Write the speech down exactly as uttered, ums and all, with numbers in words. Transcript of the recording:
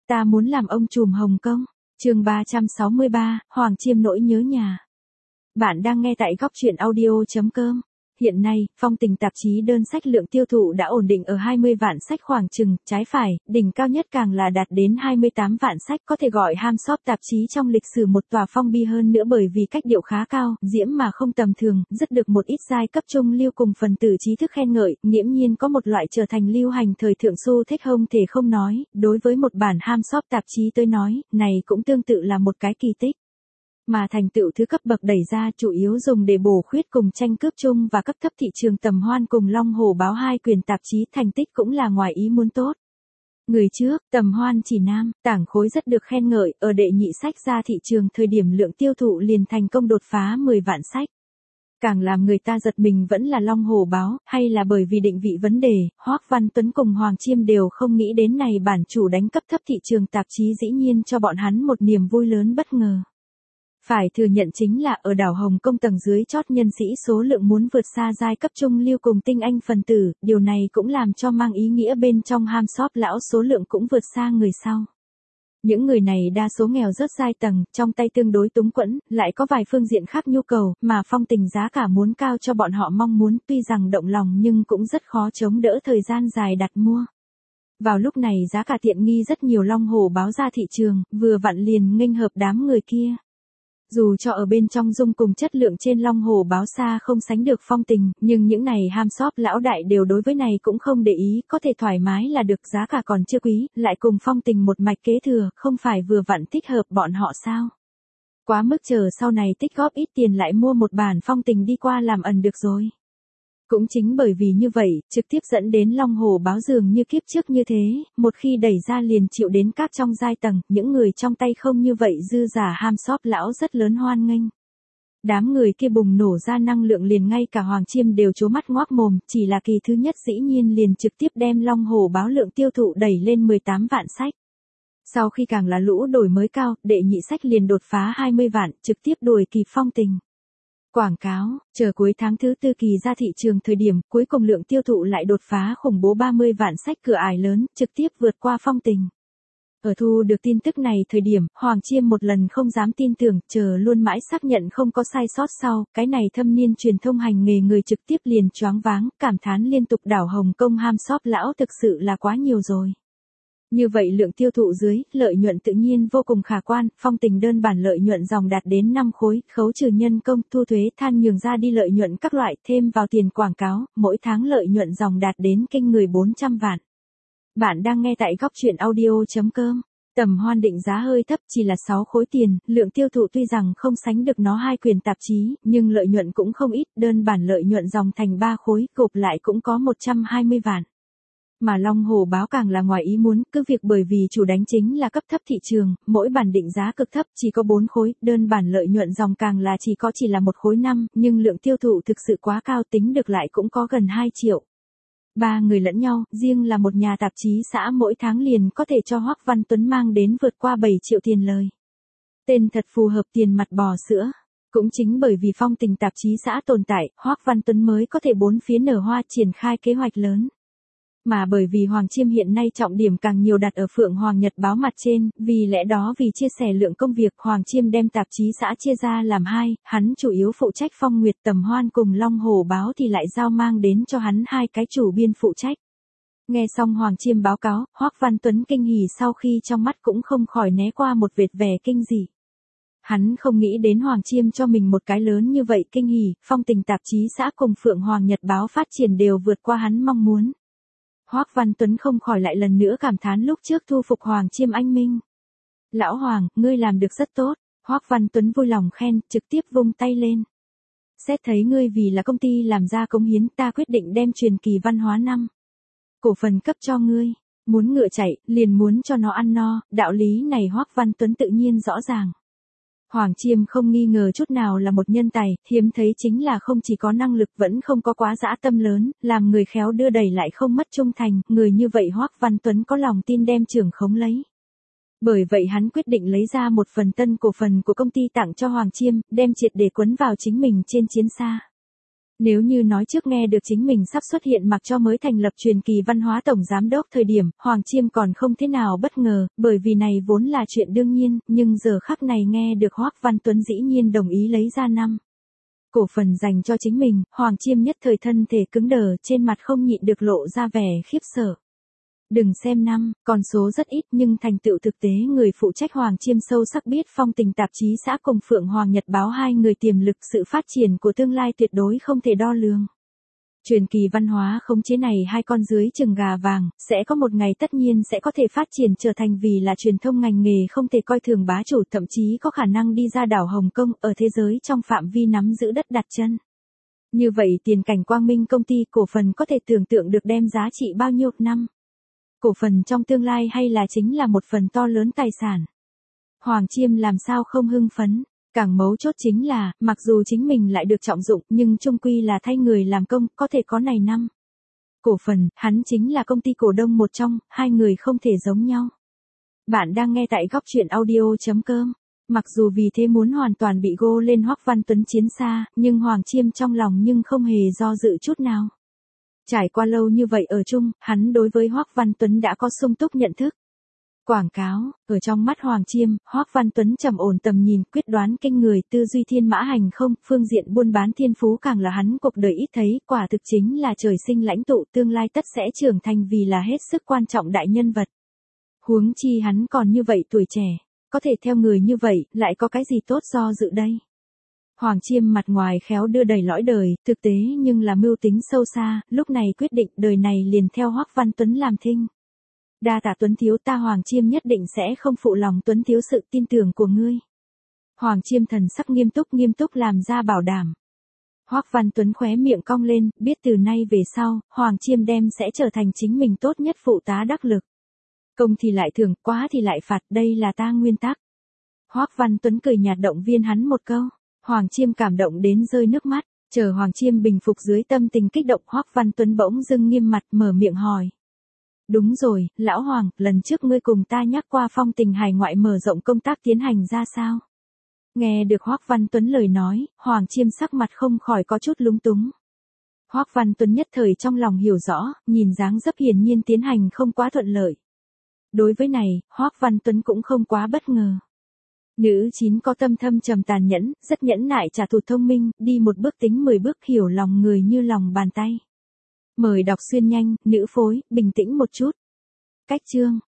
ta muốn làm ông trùm Hồng Kông. Chương ba trăm sáu mươi ba, Hoàng Chiêm nỗi nhớ nhà. Bạn đang nghe tại góc truyện audio chấm com. Hiện nay, Phong Tình tạp chí đơn sách lượng tiêu thụ đã ổn định ở hai mươi vạn sách khoảng chừng, trái phải, đỉnh cao nhất càng là đạt đến hai mươi tám vạn sách, có thể gọi Ham Shop tạp chí trong lịch sử một tòa phong bi hơn nữa bởi vì cách điệu khá cao, diễm mà không tầm thường, rất được một ít giai cấp trung lưu cùng phần tử trí thức khen ngợi, nghiễm nhiên có một loại trở thành lưu hành thời thượng xu thích không thể không nói, đối với một bản Ham Shop tạp chí tới nói, này cũng tương tự là một cái kỳ tích. Mà thành tựu thứ cấp bậc đẩy ra chủ yếu dùng để bổ khuyết cùng tranh cướp chung và cấp thấp thị trường Tầm Hoan cùng Long Hồ báo hai quyền tạp chí thành tích cũng là ngoài ý muốn tốt. Người trước, Tầm Hoan chỉ nam, tảng khối rất được khen ngợi, ở đệ nhị sách ra thị trường thời điểm lượng tiêu thụ liền thành công đột phá mười vạn sách. Càng làm người ta giật mình vẫn là Long Hồ báo, hay là bởi vì định vị vấn đề, Hoắc Văn Tuấn cùng Hoàng Chiêm đều không nghĩ đến này bản chủ đánh cấp thấp thị trường tạp chí dĩ nhiên cho bọn hắn một niềm vui lớn bất ngờ. Phải thừa nhận chính là ở đảo Hồng Kông tầng dưới chót nhân sĩ số lượng muốn vượt xa giai cấp trung lưu cùng tinh anh phần tử, điều này cũng làm cho mang ý nghĩa bên trong Ham Shop lão số lượng cũng vượt xa người sau. Những người này đa số nghèo rớt giai tầng, trong tay tương đối túng quẫn, lại có vài phương diện khác nhu cầu, mà Phong Tình giá cả muốn cao cho bọn họ mong muốn, tuy rằng động lòng nhưng cũng rất khó chống đỡ thời gian dài đặt mua. Vào lúc này giá cả tiện nghi rất nhiều Long Hồ báo ra thị trường, vừa vặn liền nghênh hợp đám người kia. Dù cho ở bên trong dung cùng chất lượng trên Long Hồ báo xa không sánh được Phong Tình, nhưng những này Ham Shop lão đại đều đối với này cũng không để ý, có thể thoải mái là được, giá cả còn chưa quý, lại cùng Phong Tình một mạch kế thừa, không phải vừa vặn thích hợp bọn họ sao? Quá mức chờ sau này tích góp ít tiền lại mua một bản Phong Tình đi qua làm ẩn được rồi. Cũng chính bởi vì như vậy, trực tiếp dẫn đến Long Hồ báo dường như kiếp trước như thế, một khi đẩy ra liền chịu đến các trong giai tầng, những người trong tay không như vậy dư giả Ham Shop lão rất lớn hoan nghênh. Đám người kia bùng nổ ra năng lượng liền ngay cả Hoàng Chiêm đều trố mắt ngoác mồm, chỉ là kỳ thứ nhất dĩ nhiên liền trực tiếp đem Long Hồ báo lượng tiêu thụ đẩy lên mười tám vạn sách. Sau khi càng là lũ đổi mới cao, đệ nhị sách liền đột phá hai mươi vạn, trực tiếp đuổi kịp Phong Tình. Quảng cáo, chờ cuối tháng thứ tư kỳ ra thị trường thời điểm, cuối cùng lượng tiêu thụ lại đột phá khủng bố ba mươi vạn sách cửa ải lớn, trực tiếp vượt qua Phong Tình. Ở thu được tin tức này thời điểm, Hoàng Chiêm một lần không dám tin tưởng, chờ luôn mãi xác nhận không có sai sót sau, cái này thâm niên truyền thông hành nghề người trực tiếp liền choáng váng, cảm thán liên tục đảo Hồng Kông Ham Shop lão thực sự là quá nhiều rồi. Như vậy lượng tiêu thụ dưới, lợi nhuận tự nhiên vô cùng khả quan, Phong Tình đơn bản lợi nhuận dòng đạt đến năm khối, khấu trừ nhân công, thu thuế, than nhường ra đi lợi nhuận các loại, thêm vào tiền quảng cáo, mỗi tháng lợi nhuận dòng đạt đến kinh người bốn trăm vạn. Bạn đang nghe tại góc truyện audio chấm com. Tầm Hoan định giá hơi thấp, chỉ là sáu khối tiền, lượng tiêu thụ tuy rằng không sánh được nó hai quyền tạp chí, nhưng lợi nhuận cũng không ít, đơn bản lợi nhuận dòng thành ba khối, gộp lại cũng có một trăm hai mươi vạn. Mà Long Hồ báo càng là ngoài ý muốn, cứ việc bởi vì chủ đánh chính là cấp thấp thị trường, mỗi bản định giá cực thấp chỉ có bốn khối, đơn bản lợi nhuận dòng càng là chỉ có chỉ là một khối năm, nhưng lượng tiêu thụ thực sự quá cao, tính được lại cũng có gần hai triệu. Ba người lẫn nhau, riêng là một nhà tạp chí xã mỗi tháng liền có thể cho Hoắc Văn Tuấn mang đến vượt qua bảy triệu tiền lời. Tên thật phù hợp tiền mặt bò sữa. Cũng chính bởi vì Phong Tình tạp chí xã tồn tại, Hoắc Văn Tuấn mới có thể bốn phía nở hoa triển khai kế hoạch lớn. Mà bởi vì Hoàng Chiêm hiện nay trọng điểm càng nhiều đặt ở Phượng Hoàng Nhật báo mặt trên, vì lẽ đó vì chia sẻ lượng công việc Hoàng Chiêm đem tạp chí xã chia ra làm hai, hắn chủ yếu phụ trách Phong Nguyệt Tầm Hoan cùng Long Hồ báo thì lại giao mang đến cho hắn hai cái chủ biên phụ trách. Nghe xong Hoàng Chiêm báo cáo, Hoắc Văn Tuấn kinh hỉ sau khi trong mắt cũng không khỏi né qua một vệt vẻ kinh dị. Hắn không nghĩ đến Hoàng Chiêm cho mình một cái lớn như vậy kinh hỉ, Phong Tình tạp chí xã cùng Phượng Hoàng Nhật báo phát triển đều vượt qua hắn mong muốn. Hoắc Văn Tuấn không khỏi lại lần nữa cảm thán lúc trước thu phục Hoàng Chiêm anh minh. Lão Hoàng, ngươi làm được rất tốt, Hoắc Văn Tuấn vui lòng khen, trực tiếp vung tay lên. Xét thấy ngươi vì là công ty làm ra cống hiến, ta quyết định đem truyền kỳ văn hóa năm cổ phần cấp cho ngươi, muốn ngựa chạy, liền muốn cho nó ăn no, đạo lý này Hoắc Văn Tuấn tự nhiên rõ ràng. Hoàng Chiêm không nghi ngờ chút nào là một nhân tài, hiếm thấy chính là không chỉ có năng lực vẫn không có quá dã tâm lớn, làm người khéo đưa đẩy lại không mất trung thành, người như vậy Hoắc Văn Tuấn có lòng tin đem trưởng khống lấy. Bởi vậy hắn quyết định lấy ra một phần tân cổ phần của công ty tặng cho Hoàng Chiêm, đem triệt để quấn vào chính mình trên chiến xa. Nếu như nói trước nghe được chính mình sắp xuất hiện mặc cho mới thành lập truyền kỳ văn hóa tổng giám đốc thời điểm, Hoàng Chiêm còn không thế nào bất ngờ, bởi vì này vốn là chuyện đương nhiên, nhưng giờ khắc này nghe được Hoắc Văn Tuấn dĩ nhiên đồng ý lấy ra năm cổ phần dành cho chính mình, Hoàng Chiêm nhất thời thân thể cứng đờ, trên mặt không nhịn được lộ ra vẻ khiếp sợ. Đừng xem năm, con số rất ít nhưng thành tựu thực tế người phụ trách Hoàng Chiêm sâu sắc biết Phong Tình tạp chí xã cùng Phượng Hoàng Nhật báo hai người tiềm lực sự phát triển của tương lai tuyệt đối không thể đo lường. Truyền kỳ văn hóa khống chế này hai con dưới chừng gà vàng, sẽ có một ngày tất nhiên sẽ có thể phát triển trở thành vì là truyền thông ngành nghề không thể coi thường bá chủ, thậm chí có khả năng đi ra đảo Hồng Kông ở thế giới trong phạm vi nắm giữ đất đặt chân. Như vậy tiền cảnh Quang Minh công ty cổ phần có thể tưởng tượng được đem giá trị bao nhiêu năm. Cổ phần trong tương lai hay là chính là một phần to lớn tài sản. Hoàng Chiêm làm sao không hưng phấn, càng mấu chốt chính là, mặc dù chính mình lại được trọng dụng nhưng chung quy là thay người làm công, có thể có này năm cổ phần, hắn chính là công ty cổ đông một trong, hai người không thể giống nhau. Bạn đang nghe tại góc truyện audio chấm com. Mặc dù vì thế muốn hoàn toàn bị gô lên Hoắc Văn Tuấn chiến xa, nhưng Hoàng Chiêm trong lòng nhưng không hề do dự chút nào. Trải qua lâu như vậy ở chung, hắn đối với Hoắc Văn Tuấn đã có sung túc nhận thức. Quảng cáo, ở trong mắt Hoàng Chiêm, Hoắc Văn Tuấn trầm ổn tầm nhìn, quyết đoán kinh người, tư duy thiên mã hành không, phương diện buôn bán thiên phú càng là hắn cuộc đời ít thấy, quả thực chính là trời sinh lãnh tụ, tương lai tất sẽ trưởng thành vì là hết sức quan trọng đại nhân vật. Huống chi hắn còn như vậy tuổi trẻ, có thể theo người như vậy, lại có cái gì tốt do dự đây? Hoàng Chiêm mặt ngoài khéo đưa đẩy lõi đời, thực tế nhưng là mưu tính sâu xa, lúc này quyết định đời này liền theo Hoắc Văn Tuấn làm thinh. Đa tạ Tuấn thiếu, ta Hoàng Chiêm nhất định sẽ không phụ lòng Tuấn thiếu sự tin tưởng của ngươi. Hoàng Chiêm thần sắc nghiêm túc nghiêm túc làm ra bảo đảm. Hoắc Văn Tuấn khóe miệng cong lên, biết từ nay về sau, Hoàng Chiêm đem sẽ trở thành chính mình tốt nhất phụ tá đắc lực. Công thì lại thưởng, quá thì lại phạt, đây là ta nguyên tắc. Hoắc Văn Tuấn cười nhạt động viên hắn một câu. Hoàng Chiêm cảm động đến rơi nước mắt, chờ Hoàng Chiêm bình phục dưới tâm tình kích động, Hoắc Văn Tuấn bỗng dưng nghiêm mặt mở miệng hỏi. Đúng rồi, lão Hoàng, lần trước ngươi cùng ta nhắc qua Phong Tình hải ngoại mở rộng công tác tiến hành ra sao? Nghe được Hoắc Văn Tuấn lời nói, Hoàng Chiêm sắc mặt không khỏi có chút lúng túng. Hoắc Văn Tuấn nhất thời trong lòng hiểu rõ, nhìn dáng dấp hiển nhiên tiến hành không quá thuận lợi. Đối với này, Hoắc Văn Tuấn cũng không quá bất ngờ. Nữ chín có tâm thâm trầm tàn nhẫn, rất nhẫn nại trả thù thông minh, đi một bước tính mười bước, hiểu lòng người như lòng bàn tay. Mời đọc xuyên nhanh, nữ phối, bình tĩnh một chút. Cách chương.